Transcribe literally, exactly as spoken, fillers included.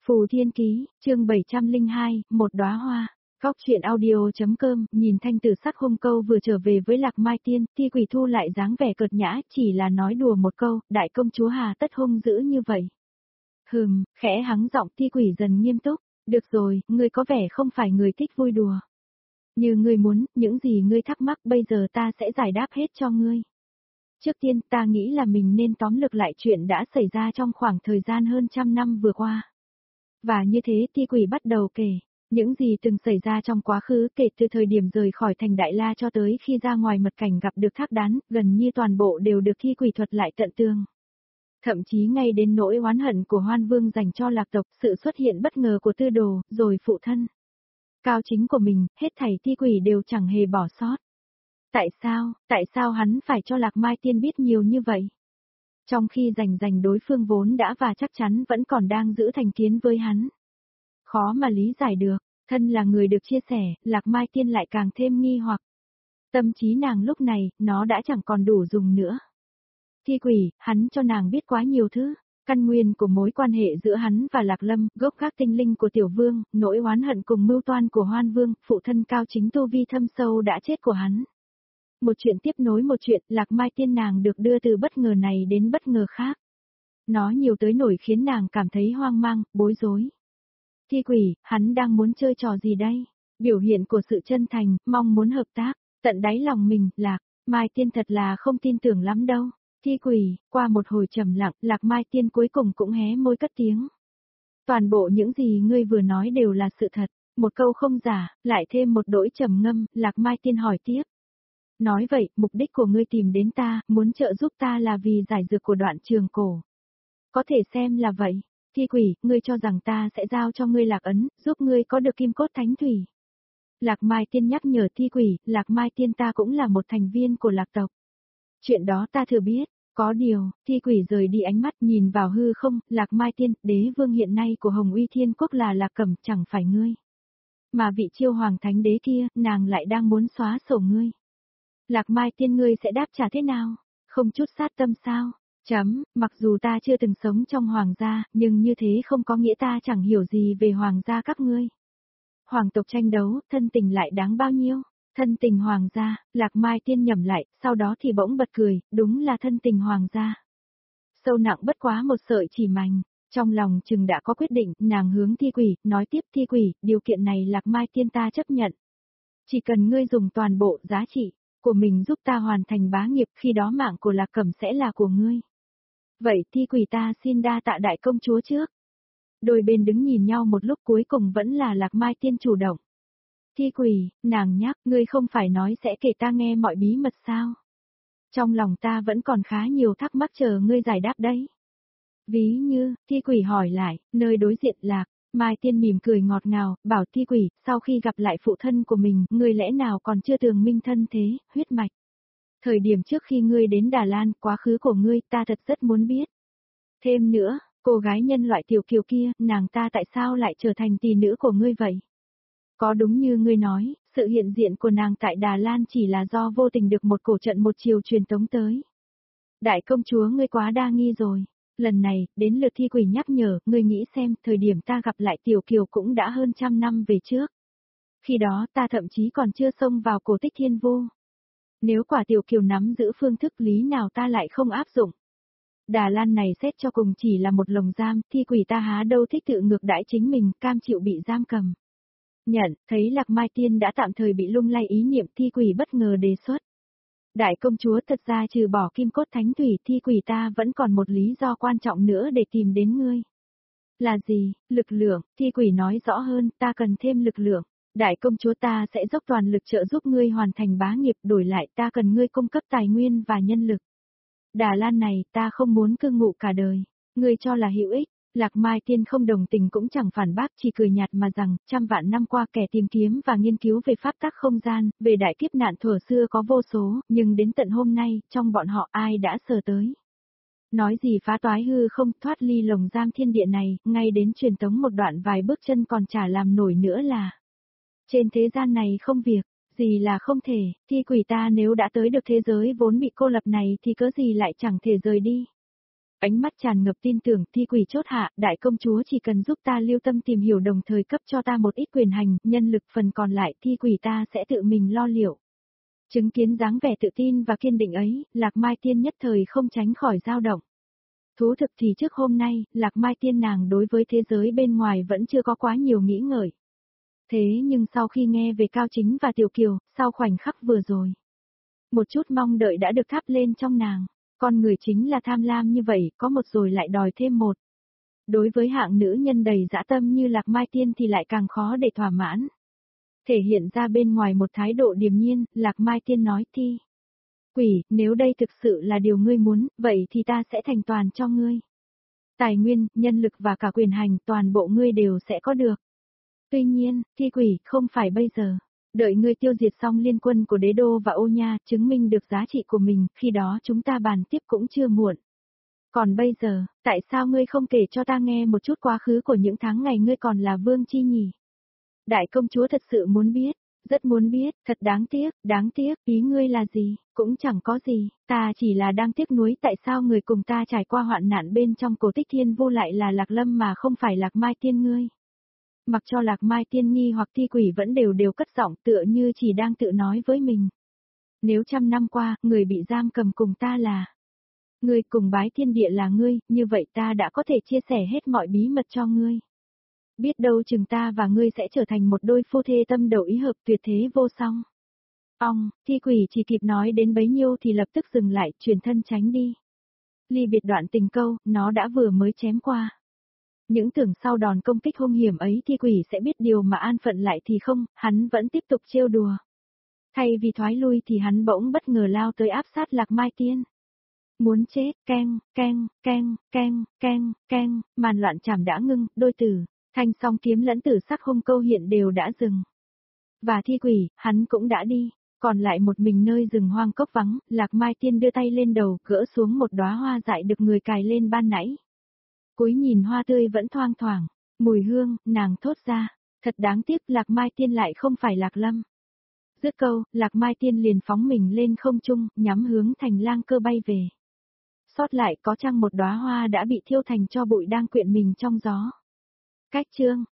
Phù Thiên Ký, chương bảy trăm lẻ hai, một đóa hoa. Góc truyện audio.com, nhìn thanh tử sắc hung câu vừa trở về với Lạc Mai Tiên, Thi Quỷ thu lại dáng vẻ cợt nhã, chỉ là nói đùa một câu, đại công chúa hà tất hung dữ như vậy. Hừm, khẽ hắng giọng, Thi Quỷ dần nghiêm túc, được rồi, ngươi có vẻ không phải người thích vui đùa. Như ngươi muốn, những gì ngươi thắc mắc bây giờ ta sẽ giải đáp hết cho ngươi. Trước tiên ta nghĩ là mình nên tóm lược lại chuyện đã xảy ra trong khoảng thời gian hơn trăm năm vừa qua. Và như thế Thi Quỷ bắt đầu kể, những gì từng xảy ra trong quá khứ kể từ thời điểm rời khỏi thành Đại La cho tới khi ra ngoài mật cảnh gặp được Thác Đán, gần như toàn bộ đều được Thi Quỷ thuật lại tận tường. Thậm chí ngay đến nỗi oán hận của Hoan Vương dành cho Lạc tộc, sự xuất hiện bất ngờ của Tư Đồ, rồi phụ thân Cao Chính của mình, hết thảy Thi Quỷ đều chẳng hề bỏ sót. Tại sao, tại sao hắn phải cho Lạc Mai Tiên biết nhiều như vậy? Trong khi rành rành đối phương vốn đã và chắc chắn vẫn còn đang giữ thành kiến với hắn. Khó mà lý giải được, thân là người được chia sẻ, Lạc Mai Tiên lại càng thêm nghi hoặc. Tâm trí nàng lúc này, nó đã chẳng còn đủ dùng nữa. Thi Quỷ, hắn cho nàng biết quá nhiều thứ, căn nguyên của mối quan hệ giữa hắn và Lạc Lâm, gốc gác tinh linh của Tiểu Vương, nỗi oán hận cùng mưu toan của Hoan Vương, phụ thân Cao Chính tu vi thâm sâu đã chết của hắn. Một chuyện tiếp nối một chuyện, Lạc Mai Tiên nàng được đưa từ bất ngờ này đến bất ngờ khác. Nó nhiều tới nổi khiến nàng cảm thấy hoang mang, bối rối. Thi Quỷ, hắn đang muốn chơi trò gì đây? Biểu hiện của sự chân thành, mong muốn hợp tác, tận đáy lòng mình, Lạc Mai Tiên thật là không tin tưởng lắm đâu. Thi Quỷ, qua một hồi trầm lặng, Lạc Mai Tiên cuối cùng cũng hé môi cất tiếng. Toàn bộ những gì ngươi vừa nói đều là sự thật, một câu không giả, lại thêm một đỗi trầm ngâm, Lạc Mai Tiên hỏi tiếp. Nói vậy, mục đích của ngươi tìm đến ta, muốn trợ giúp ta là vì giải dược của Đoạn Trường Cổ. Có thể xem là vậy. Thi Quỷ, ngươi cho rằng ta sẽ giao cho ngươi Lạc Ấn, giúp ngươi có được kim cốt thánh thủy. Lạc Mai Tiên nhắc nhở Thi Quỷ, Lạc Mai Tiên ta cũng là một thành viên của Lạc tộc. Chuyện đó ta thừa biết, có điều, Thi Quỷ rời đi ánh mắt nhìn vào hư không, Lạc Mai Tiên, đế vương hiện nay của Hồng Uy Thiên Quốc là Lạc Cẩm, chẳng phải ngươi. Mà vị Chiêu Hoàng Thánh Đế kia, nàng lại đang muốn xóa sổ ngươi. Lạc Mai Tiên ngươi sẽ đáp trả thế nào? Không chút sát tâm sao? Chấm, mặc dù ta chưa từng sống trong hoàng gia, nhưng như thế không có nghĩa ta chẳng hiểu gì về hoàng gia các ngươi. Hoàng tộc tranh đấu, thân tình lại đáng bao nhiêu? Thân tình hoàng gia, Lạc Mai Tiên nhẩm lại, sau đó thì bỗng bật cười, đúng là thân tình hoàng gia. Sâu nặng bất quá một sợi chỉ mành, trong lòng chừng đã có quyết định, nàng hướng Thi Quỷ, nói tiếp Thi Quỷ, điều kiện này Lạc Mai Tiên ta chấp nhận. Chỉ cần ngươi dùng toàn bộ giá trị của mình giúp ta hoàn thành bá nghiệp, khi đó mạng của Lạc Cẩm sẽ là của ngươi. Vậy Thi Quỷ ta xin đa tạ đại công chúa trước. Đôi bên đứng nhìn nhau một lúc cuối cùng vẫn là Lạc Mai Tiên chủ động. Thi Quỷ, nàng nhắc, ngươi không phải nói sẽ kể ta nghe mọi bí mật sao? Trong lòng ta vẫn còn khá nhiều thắc mắc chờ ngươi giải đáp đấy. Ví như, Thi Quỷ hỏi lại, nơi đối diện Lạc Mai Tiên mỉm cười ngọt ngào, bảo Thi Quỷ, sau khi gặp lại phụ thân của mình, ngươi lẽ nào còn chưa tường minh thân thế, huyết mạch. Thời điểm trước khi ngươi đến Đà Lan, quá khứ của ngươi, ta thật rất muốn biết. Thêm nữa, cô gái nhân loại Tiểu Kiều kia, nàng ta tại sao lại trở thành tỷ nữ của ngươi vậy? Có đúng như ngươi nói, sự hiện diện của nàng tại Đà Lan chỉ là do vô tình được một cổ trận một chiều truyền tống tới. Đại công chúa ngươi quá đa nghi rồi. Lần này, đến lượt Thi Quỷ nhắc nhở, ngươi nghĩ xem, thời điểm ta gặp lại Tiểu Kiều cũng đã hơn trăm năm về trước. Khi đó ta thậm chí còn chưa xông vào cổ tích thiên vô. Nếu quả Tiểu Kiều nắm giữ phương thức lý nào ta lại không áp dụng. Đà Lan này xét cho cùng chỉ là một lồng giam, Thi Quỷ ta há đâu thích tự ngược đãi chính mình, cam chịu bị giam cầm. Nhận, thấy Lạc Mai Tiên đã tạm thời bị lung lay ý niệm, Thi Quỷ bất ngờ đề xuất. Đại công chúa, thật ra trừ bỏ kim cốt thánh thủy, Thi Quỷ ta vẫn còn một lý do quan trọng nữa để tìm đến ngươi. Là gì? Lực lượng. Thi Quỷ nói rõ hơn, ta cần thêm lực lượng. Đại công chúa ta sẽ dốc toàn lực trợ giúp ngươi hoàn thành bá nghiệp, đổi lại ta cần ngươi cung cấp tài nguyên và nhân lực. Đà Lan này ta không muốn cư ngụ cả đời. Ngươi cho là hữu ích. Lạc Mai Tiên không đồng tình cũng chẳng phản bác, chỉ cười nhạt mà rằng, trăm vạn năm qua kẻ tìm kiếm và nghiên cứu về pháp tắc không gian, về đại kiếp nạn thuở xưa có vô số, nhưng đến tận hôm nay, trong bọn họ ai đã sờ tới. Nói gì phá toái hư không, thoát ly lồng giam thiên địa này, ngay đến truyền tống một đoạn vài bước chân còn chả làm nổi nữa là. Trên thế gian này không việc, gì là không thể, Thi Quỷ ta nếu đã tới được thế giới vốn bị cô lập này thì cớ gì lại chẳng thể rời đi. Ánh mắt tràn ngập tin tưởng, Thi Quỷ chốt hạ, đại công chúa chỉ cần giúp ta lưu tâm tìm hiểu đồng thời cấp cho ta một ít quyền hành, nhân lực phần còn lại Thi Quỷ ta sẽ tự mình lo liệu. Chứng kiến dáng vẻ tự tin và kiên định ấy, Lạc Mai Tiên nhất thời không tránh khỏi dao động. Thú thực thì trước hôm nay, Lạc Mai Tiên nàng đối với thế giới bên ngoài vẫn chưa có quá nhiều nghĩ ngợi. Thế nhưng sau khi nghe về Cao Chính và Tiểu Kiều, sau khoảnh khắc vừa rồi, một chút mong đợi đã được thắp lên trong nàng. Con người chính là tham lam như vậy, có một rồi lại đòi thêm một. Đối với hạng nữ nhân đầy dã tâm như Lạc Mai Tiên thì lại càng khó để thỏa mãn. Thể hiện ra bên ngoài một thái độ điềm nhiên, Lạc Mai Tiên nói Thi Quỷ, nếu đây thực sự là điều ngươi muốn, vậy thì ta sẽ thành toàn cho ngươi. Tài nguyên, nhân lực và cả quyền hành toàn bộ ngươi đều sẽ có được. Tuy nhiên, Thi Quỷ, không phải bây giờ. Đợi ngươi tiêu diệt xong liên quân của đế đô và ô nha, chứng minh được giá trị của mình, khi đó chúng ta bàn tiếp cũng chưa muộn. Còn bây giờ, tại sao ngươi không kể cho ta nghe một chút quá khứ của những tháng ngày ngươi còn là vương chi nhỉ? Đại công chúa thật sự muốn biết, rất muốn biết, thật đáng tiếc, đáng tiếc, ý ngươi là gì, cũng chẳng có gì, ta chỉ là đang tiếc nuối tại sao người cùng ta trải qua hoạn nạn bên trong cổ tích thiên vô lại là Lạc Lâm mà không phải Lạc Mai Tiên ngươi. Mặc cho Lạc Mai Tiên nghi hoặc Thi Quỷ vẫn đều đều cất giọng tựa như chỉ đang tự nói với mình. Nếu trăm năm qua, người bị giam cầm cùng ta là ngươi, cùng bái thiên địa là ngươi, như vậy ta đã có thể chia sẻ hết mọi bí mật cho ngươi. Biết đâu chừng ta và ngươi sẽ trở thành một đôi phu thê tâm đầu ý hợp tuyệt thế vô song. Ong, Thi Quỷ chỉ kịp nói đến bấy nhiêu thì lập tức dừng lại, chuyển thân tránh đi. Ly biệt đoạn tình câu, nó đã vừa mới chém qua. Những tưởng sau đòn công kích hung hiểm ấy Thi Quỷ sẽ biết điều mà an phận lại thì không, hắn vẫn tiếp tục trêu đùa. Thay vì thoái lui thì hắn bỗng bất ngờ lao tới áp sát Lạc Mai Tiên. Muốn chết, keng, keng, keng, keng, keng, keng, màn loạn chảm đã ngưng, đôi tử, thanh song kiếm lẫn tử sắc hung câu hiện đều đã dừng. Và Thi Quỷ, hắn cũng đã đi, còn lại một mình nơi rừng hoang cốc vắng, Lạc Mai Tiên đưa tay lên đầu, gỡ xuống một đóa hoa dại được người cài lên ban nãy. Cúi nhìn hoa tươi vẫn thoang thoảng, mùi hương, nàng thốt ra, thật đáng tiếc Lạc Mai Tiên lại không phải Lạc Lâm. Dứt câu, Lạc Mai Tiên liền phóng mình lên không trung, nhắm hướng thành lang cơ bay về. Sót lại có chăng một đóa hoa đã bị thiêu thành tro bụi đang quyện mình trong gió. Cách chương